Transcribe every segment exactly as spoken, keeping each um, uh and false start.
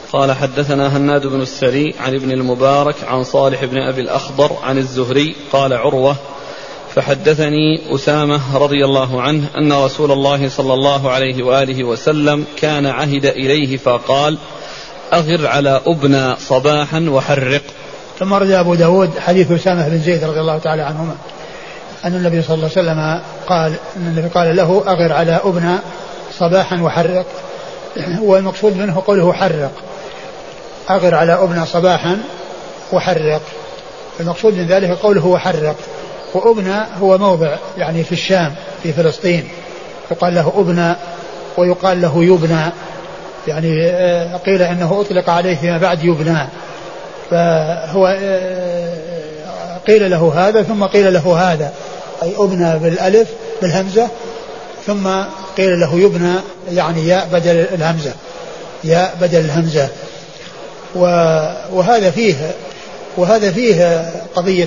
قال حدثنا هناد بن السري عن ابن المبارك عن صالح بن أبي الأخضر عن الزهري قال عروة فحدثني أسامة رضي الله عنه أن رسول الله صلى الله عليه وآله وسلم كان عهد إليه فقال أغر على أبنى صباحا وحرق. ثم رد أبو داود حديث أسامة بن زيد رضي الله تعالى عنهما أن النبي صلى الله عليه وسلم قال أن النبي قال له أغر على أبنى صباحا وحرق، والمقصود منه قوله حرق، أغر على أبنى صباحا وحرق، المقصود من ذلك قوله وحرق. وأبنى هو موضع يعني في الشام في فلسطين، يقال له أبنى ويقال له يبنى، يعني قيل إنه أطلق عليه فيما بعد يبنى، فهو قيل له هذا ثم قيل له هذا، أي أبنى بالألف بالهمزة ثم قيل له يبنى يعني ياء بدل الهمزة، ياء بدل الهمزة. وهذا فيه وهذا فيه قضية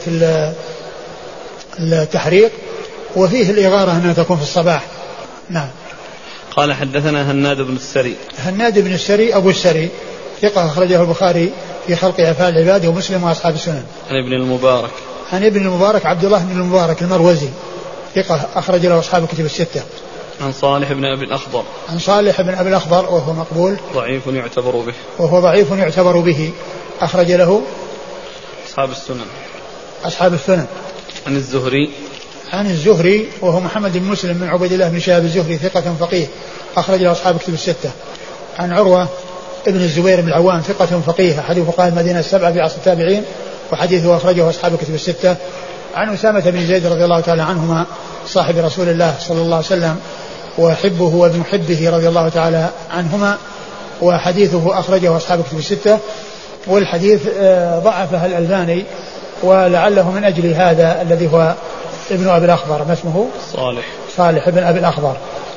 التحريق، وفيه الإغارة أنها تكون في الصباح. نعم. قال حدثنا هناد بن السري. هناد بن السري أبو السري ثقة أخرجه البخاري في خلق أفعال العباد ومسلم وأصحاب السنن. عن ابن المبارك. عن ابن المبارك عبد الله بن المبارك المروزي ثقة أخرج له أصحاب الكتب الستة. عن صالح بن أبي الأخضر. عن صالح بن أبي الأخضر وهو مقبول ضعيف يعتبر به. وهو ضعيف يعتبر به أخرج له أصحاب السنن. أصحاب السنن. عن الزهري. عن الزهري وهو محمد بن مسلم بن عبيد الله بن شهاب الزهري ثقة فقيه أخرج له أصحاب الكتب الستة. عن عروة ابن الزبير بن العوام ثقة فقيه أحد فقهاء المدينة السبعة في عصر التابعين وحديثه أخرجه أصحاب الكتب الستة. عن أسامة بن زيد رضي الله تعالى عنهما صاحب رسول الله صلى الله عليه وسلم وحبه وابن حبه رضي الله تعالى عنهما، وحديثه أخرجه أصحاب الكتب الستة. والحديث ضعفه الألباني ولعله من أجل هذا الذي هو ابن أبي الأخضر، ما اسمه؟ صالح. صالح ابن أبي الأخضر